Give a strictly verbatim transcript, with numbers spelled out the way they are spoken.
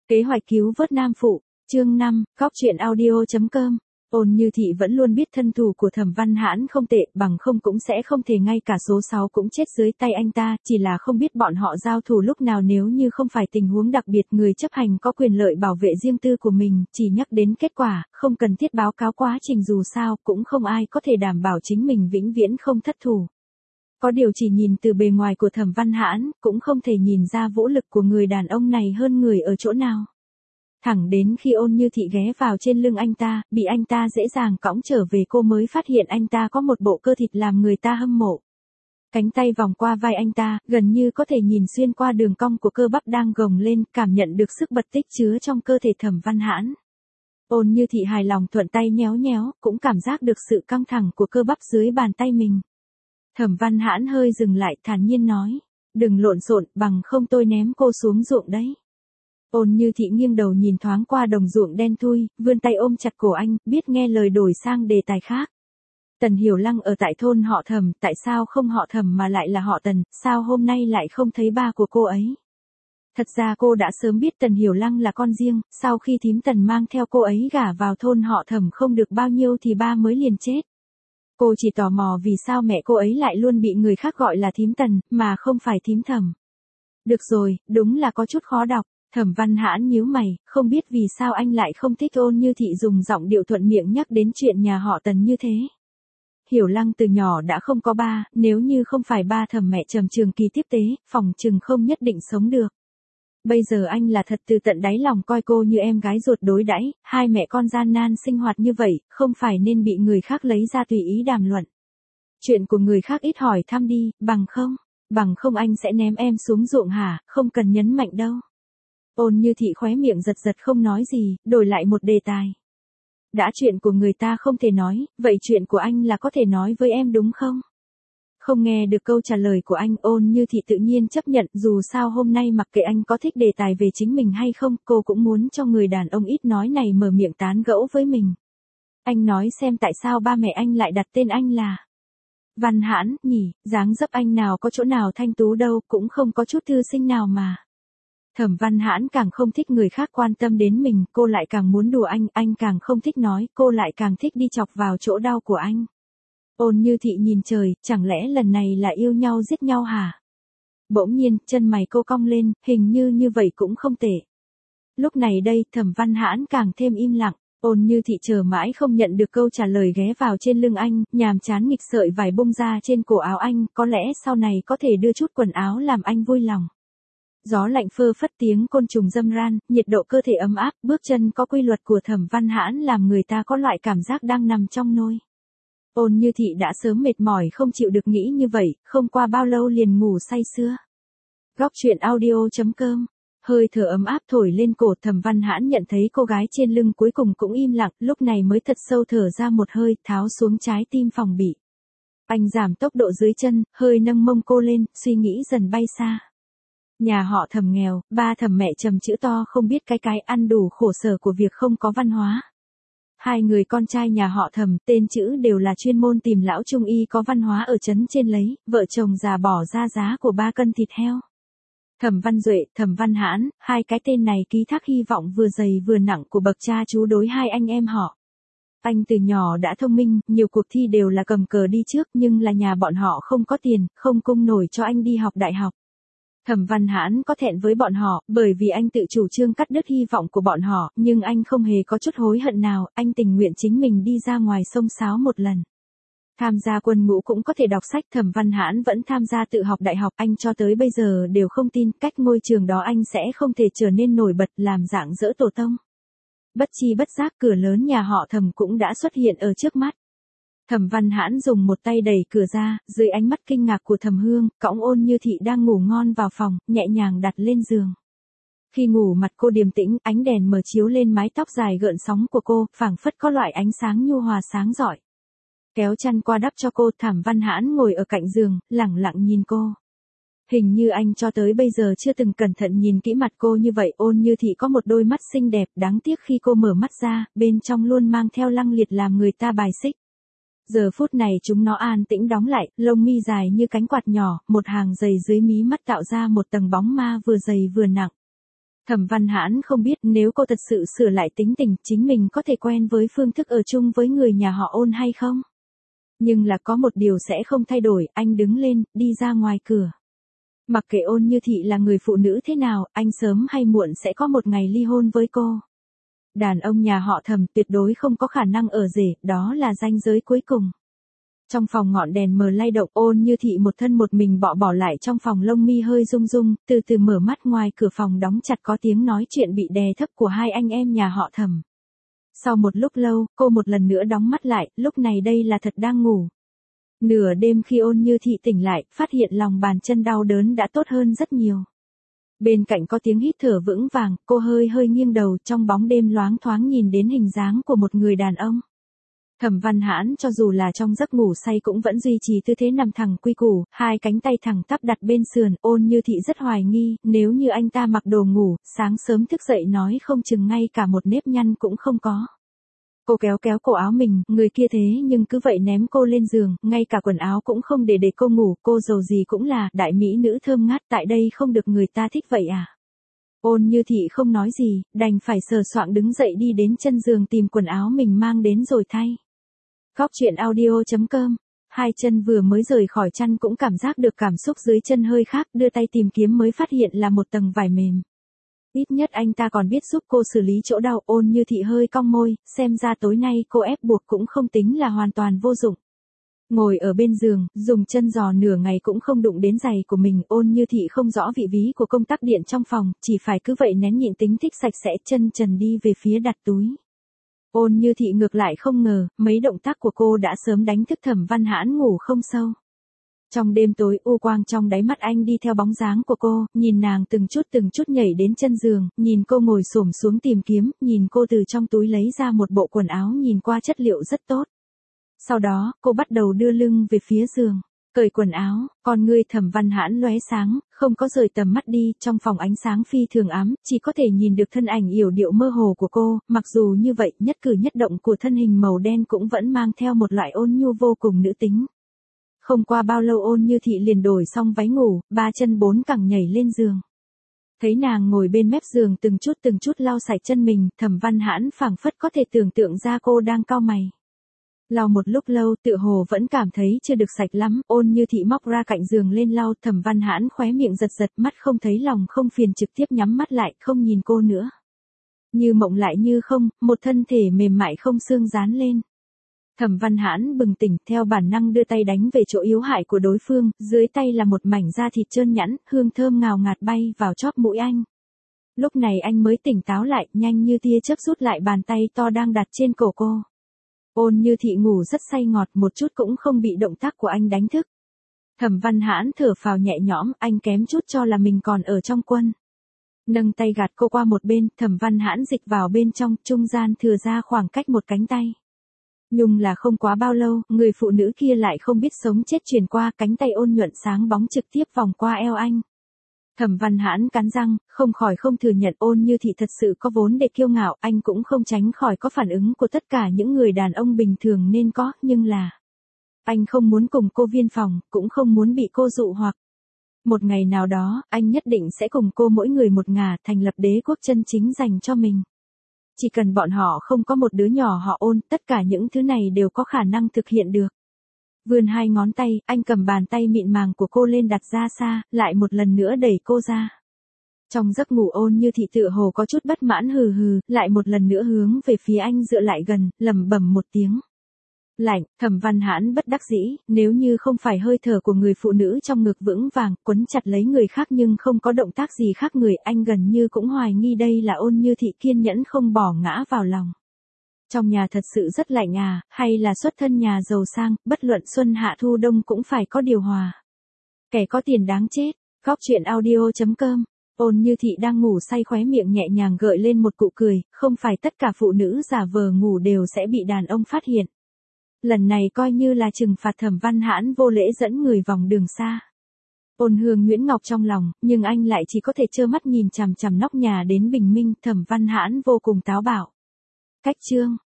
Kế hoạch cứu vớt nam phụ, chương năm, góc truyện audio.com. Ôn Như Thị vẫn luôn biết thân thủ của Thẩm Văn Hãn không tệ, bằng không cũng sẽ không thể ngay cả số sáu cũng chết dưới tay anh ta, chỉ là không biết bọn họ giao thủ lúc nào. Nếu như không phải tình huống đặc biệt, người chấp hành có quyền lợi bảo vệ riêng tư của mình, chỉ nhắc đến kết quả, không cần thiết báo cáo quá trình, dù sao cũng không ai có thể đảm bảo chính mình vĩnh viễn không thất thủ. Có điều chỉ nhìn từ bề ngoài của Thẩm Văn Hãn, cũng không thể nhìn ra vũ lực của người đàn ông này hơn người ở chỗ nào. Thẳng đến khi Ôn Như Thị ghé vào trên lưng anh ta, bị anh ta dễ dàng cõng trở về, cô mới phát hiện anh ta có một bộ cơ thịt làm người ta hâm mộ. Cánh tay vòng qua vai anh ta, gần như có thể nhìn xuyên qua đường cong của cơ bắp đang gồng lên, cảm nhận được sức bật tích chứa trong cơ thể Thẩm Văn Hãn. Ôn Như Thị hài lòng thuận tay nhéo nhéo, cũng cảm giác được sự căng thẳng của cơ bắp dưới bàn tay mình. Thẩm Văn Hãn hơi dừng lại, thản nhiên nói, đừng lộn xộn, bằng không tôi ném cô xuống ruộng đấy. Ôn Như Thị nghiêng đầu nhìn thoáng qua đồng ruộng đen thui, vươn tay ôm chặt cổ anh, biết nghe lời đổi sang đề tài khác. Tần Hiểu Lăng ở tại thôn họ Thẩm, tại sao không họ Thẩm mà lại là họ Tần, sao hôm nay lại không thấy ba của cô ấy? Thật ra cô đã sớm biết Tần Hiểu Lăng là con riêng, sau khi thím Tần mang theo cô ấy gả vào thôn họ Thẩm không được bao nhiêu thì ba mới liền chết. Cô chỉ tò mò vì sao mẹ cô ấy lại luôn bị người khác gọi là thím Tần, mà không phải thím Thẩm. Được rồi, đúng là có chút khó đọc. Thẩm Văn Hãn nhíu mày, không biết vì sao anh lại không thích Ôn Như Thị dùng giọng điệu thuận miệng nhắc đến chuyện nhà họ Tần như thế. Hiểu Lăng từ nhỏ đã không có ba, nếu như không phải ba Thẩm mẹ trầm trường kỳ tiếp tế, phòng chừng không nhất định sống được. Bây giờ anh là thật từ tận đáy lòng coi cô như em gái ruột đối đãi, hai mẹ con gian nan sinh hoạt như vậy, không phải nên bị người khác lấy ra tùy ý đàm luận. Chuyện của người khác ít hỏi thăm đi, bằng không, bằng không anh sẽ ném em xuống ruộng hả, không cần nhấn mạnh đâu. Ôn Như Thị khóe miệng giật giật không nói gì, đổi lại một đề tài. Đã chuyện của người ta không thể nói, vậy chuyện của anh là có thể nói với em đúng không? Không nghe được câu trả lời của anh, Ôn Như Thị tự nhiên chấp nhận, dù sao hôm nay mặc kệ anh có thích đề tài về chính mình hay không, cô cũng muốn cho người đàn ông ít nói này mở miệng tán gẫu với mình. Anh nói xem tại sao ba mẹ anh lại đặt tên anh là Văn Hãn, nhỉ, dáng dấp anh nào có chỗ nào thanh tú đâu, cũng không có chút thư sinh nào mà. Thẩm Văn Hãn càng không thích người khác quan tâm đến mình, cô lại càng muốn đùa anh, anh càng không thích nói, cô lại càng thích đi chọc vào chỗ đau của anh. Ôn Như Thị nhìn trời, chẳng lẽ lần này là yêu nhau giết nhau hả? Bỗng nhiên, chân mày cô cong lên, hình như như vậy cũng không tệ. Lúc này đây, Thẩm Văn Hãn càng thêm im lặng, Ôn Như Thị chờ mãi không nhận được câu trả lời ghé vào trên lưng anh, nhàm chán nghịch sợi vải bông ra trên cổ áo anh, có lẽ sau này có thể đưa chút quần áo làm anh vui lòng. Gió lạnh phơ phất, tiếng côn trùng râm ran, nhiệt độ cơ thể ấm áp, bước chân có quy luật của Thẩm Văn Hãn làm người ta có loại cảm giác đang nằm trong nôi. Ôn Như Thị đã sớm mệt mỏi không chịu được nghĩ như vậy, không qua bao lâu liền ngủ say sưa. Góc truyện audio.com. Hơi thở ấm áp thổi lên cổ, Thẩm Văn Hãn nhận thấy cô gái trên lưng cuối cùng cũng im lặng, lúc này mới thật sâu thở ra một hơi, tháo xuống trái tim phòng bị. Anh giảm tốc độ dưới chân, hơi nâng mông cô lên, suy nghĩ dần bay xa. Nhà họ Thẩm nghèo, ba Thẩm mẹ trầm chữ to không biết cái cái ăn đủ khổ sở của việc không có văn hóa. Hai người con trai nhà họ Thẩm, tên chữ đều là chuyên môn tìm lão trung y có văn hóa ở trấn trên lấy, vợ chồng già bỏ ra giá của ba cân thịt heo. Thẩm Văn Duệ, Thẩm Văn Hãn, hai cái tên này ký thác hy vọng vừa dày vừa nặng của bậc cha chú đối hai anh em họ. Anh từ nhỏ đã thông minh, nhiều cuộc thi đều là cầm cờ đi trước, nhưng là nhà bọn họ không có tiền, không cung nổi cho anh đi học đại học. Thẩm Văn Hãn có thẹn với bọn họ, bởi vì anh tự chủ trương cắt đứt hy vọng của bọn họ, nhưng anh không hề có chút hối hận nào, anh tình nguyện chính mình đi ra ngoài sông sáo một lần. Tham gia quân ngũ cũng có thể đọc sách, Thẩm Văn Hãn vẫn tham gia tự học đại học, anh cho tới bây giờ đều không tin, cách ngôi trường đó anh sẽ không thể trở nên nổi bật, làm dạng dỡ tổ tông. Bất chi bất giác cửa lớn nhà họ Thẩm cũng đã xuất hiện ở trước mắt. Thẩm Văn Hãn dùng một tay đẩy cửa ra, dưới ánh mắt kinh ngạc của Thẩm Hương, cõng Ôn Như Thị đang ngủ ngon vào phòng, nhẹ nhàng đặt lên giường. Khi ngủ mặt cô điềm tĩnh, ánh đèn mờ chiếu lên mái tóc dài gợn sóng của cô, phảng phất có loại ánh sáng nhu hòa sáng rọi. Kéo chăn qua đắp cho cô, Thẩm Văn Hãn ngồi ở cạnh giường, lẳng lặng nhìn cô. Hình như anh cho tới bây giờ chưa từng cẩn thận nhìn kỹ mặt cô như vậy. Ôn Như Thị có một đôi mắt xinh đẹp, đáng tiếc khi cô mở mắt ra, bên trong luôn mang theo lăng liệt làm người ta bài xích. Giờ phút này chúng nó an tĩnh đóng lại, lông mi dài như cánh quạt nhỏ, một hàng dày dưới mí mắt tạo ra một tầng bóng ma vừa dày vừa nặng. Thẩm Văn Hãn không biết nếu cô thật sự sửa lại tính tình, chính mình có thể quen với phương thức ở chung với người nhà họ Ôn hay không? Nhưng là có một điều sẽ không thay đổi, anh đứng lên, đi ra ngoài cửa. Mặc kệ Ôn Như Thị là người phụ nữ thế nào, anh sớm hay muộn sẽ có một ngày ly hôn với cô. Đàn ông nhà họ Thẩm tuyệt đối không có khả năng ở rể, đó là ranh giới cuối cùng. Trong phòng ngọn đèn mờ lay động, Ôn Như Thị một thân một mình bọ bỏ lại trong phòng, lông mi hơi rung rung, từ từ mở mắt, ngoài cửa phòng đóng chặt có tiếng nói chuyện bị đè thấp của hai anh em nhà họ Thẩm. Sau một lúc lâu, cô một lần nữa đóng mắt lại, lúc này đây là thật đang ngủ. Nửa đêm khi Ôn Như Thị tỉnh lại, phát hiện lòng bàn chân đau đớn đã tốt hơn rất nhiều. Bên cạnh có tiếng hít thở vững vàng, cô hơi hơi nghiêng đầu, trong bóng đêm loáng thoáng nhìn đến hình dáng của một người đàn ông. Thẩm Văn Hãn cho dù là trong giấc ngủ say cũng vẫn duy trì tư thế nằm thẳng quy củ, hai cánh tay thẳng tắp đặt bên sườn. Ôn Như Thị rất hoài nghi, nếu như anh ta mặc đồ ngủ, sáng sớm thức dậy nói không chừng ngay cả một nếp nhăn cũng không có. Cô kéo kéo cổ áo mình, người kia thế nhưng cứ vậy ném cô lên giường, ngay cả quần áo cũng không để để cô ngủ, cô dầu gì cũng là đại mỹ nữ thơm ngát, tại đây không được người ta thích vậy à? Ôn Như Thị không nói gì, đành phải sờ soạng đứng dậy đi đến chân giường tìm quần áo mình mang đến rồi thay. Góc truyện audio chấm com. Hai chân vừa mới rời khỏi chăn cũng cảm giác được cảm xúc dưới chân hơi khác, đưa tay tìm kiếm mới phát hiện là một tầng vải mềm. Ít nhất anh ta còn biết giúp cô xử lý chỗ đau. Ôn Như Thị hơi cong môi, xem ra tối nay cô ép buộc cũng không tính là hoàn toàn vô dụng. Ngồi ở bên giường, dùng chân giò nửa ngày cũng không đụng đến giày của mình. Ôn Như Thị không rõ vị ví của công tắc điện trong phòng, chỉ phải cứ vậy nén nhịn tính thích sạch sẽ, chân trần đi về phía đặt túi. Ôn Như Thị ngược lại không ngờ, mấy động tác của cô đã sớm đánh thức Thẩm Văn Hãn ngủ không sâu. Trong đêm tối, u quang trong đáy mắt anh đi theo bóng dáng của cô, nhìn nàng từng chút từng chút nhảy đến chân giường, nhìn cô ngồi xổm xuống tìm kiếm, nhìn cô từ trong túi lấy ra một bộ quần áo nhìn qua chất liệu rất tốt. Sau đó, cô bắt đầu đưa lưng về phía giường, cởi quần áo, con ngươi Thẩm Văn Hãn lóe sáng, không có rời tầm mắt đi, trong phòng ánh sáng phi thường ám, chỉ có thể nhìn được thân ảnh yểu điệu mơ hồ của cô, mặc dù như vậy, nhất cử nhất động của thân hình màu đen cũng vẫn mang theo một loại ôn nhu vô cùng nữ tính. Không qua bao lâu Ôn Như Thị liền đổi xong váy ngủ, ba chân bốn cẳng nhảy lên giường. Thấy nàng ngồi bên mép giường từng chút từng chút lau sạch chân mình, Thẩm Văn Hãn phảng phất có thể tưởng tượng ra cô đang cau mày. Lau một lúc lâu, tựa hồ vẫn cảm thấy chưa được sạch lắm, Ôn Như Thị móc ra cạnh giường lên lau, Thẩm Văn Hãn khóe miệng giật giật, mắt không thấy lòng không phiền trực tiếp nhắm mắt lại, không nhìn cô nữa. Như mộng lại như không, một thân thể mềm mại không xương dán lên. Thẩm Văn Hãn bừng tỉnh, theo bản năng đưa tay đánh về chỗ yếu hại của đối phương, dưới tay là một mảnh da thịt trơn nhẵn, hương thơm ngào ngạt bay vào chóp mũi anh. Lúc này anh mới tỉnh táo lại, nhanh như tia chớp rút lại bàn tay to đang đặt trên cổ cô. Ôn Như Thị ngủ rất say ngọt, một chút cũng không bị động tác của anh đánh thức. Thẩm Văn Hãn thở phào nhẹ nhõm, anh kém chút cho là mình còn ở trong quân. Nâng tay gạt cô qua một bên, Thẩm Văn Hãn dịch vào bên trong, trung gian thừa ra khoảng cách một cánh tay. Nhưng là không quá bao lâu, người phụ nữ kia lại không biết sống chết truyền qua, cánh tay ôn nhuận sáng bóng trực tiếp vòng qua eo anh. Thẩm Văn Hãn cắn răng, không khỏi không thừa nhận Ôn Như Thị thật sự có vốn để kiêu ngạo, anh cũng không tránh khỏi có phản ứng của tất cả những người đàn ông bình thường nên có, nhưng là anh không muốn cùng cô viên phòng, cũng không muốn bị cô dụ hoặc. Một ngày nào đó, anh nhất định sẽ cùng cô mỗi người một ngả, thành lập đế quốc chân chính dành cho mình. Chỉ cần bọn họ không có một đứa nhỏ họ Ôn, tất cả những thứ này đều có khả năng thực hiện được. Vươn hai ngón tay, anh cầm bàn tay mịn màng của cô lên đặt ra xa, lại một lần nữa đẩy cô ra. Trong giấc ngủ Ôn Như Thị tựa hồ có chút bất mãn hừ hừ, lại một lần nữa hướng về phía anh dựa lại gần, lẩm bẩm một tiếng. Lạnh, Thẩm Văn Hãn bất đắc dĩ, nếu như không phải hơi thở của người phụ nữ trong ngực vững vàng, quấn chặt lấy người khác nhưng không có động tác gì khác người, anh gần như cũng hoài nghi đây là Ôn Như Thị kiên nhẫn không bỏ ngã vào lòng. Trong nhà thật sự rất lạnh à, hay là xuất thân nhà giàu sang, bất luận xuân hạ thu đông cũng phải có điều hòa. Kẻ có tiền đáng chết. Góc truyện audio chấm com. Ôn Như Thị đang ngủ say, khóe miệng nhẹ nhàng gợi lên một cụ cười, không phải tất cả phụ nữ giả vờ ngủ đều sẽ bị đàn ông phát hiện. Lần này coi như là trừng phạt Thẩm Văn Hãn vô lễ dẫn người vòng đường xa. Ôn Hương Nguyễn Ngọc trong lòng, nhưng anh lại chỉ có thể trơ mắt nhìn chằm chằm nóc nhà đến bình minh. Thẩm Văn Hãn vô cùng táo bạo. Cách chương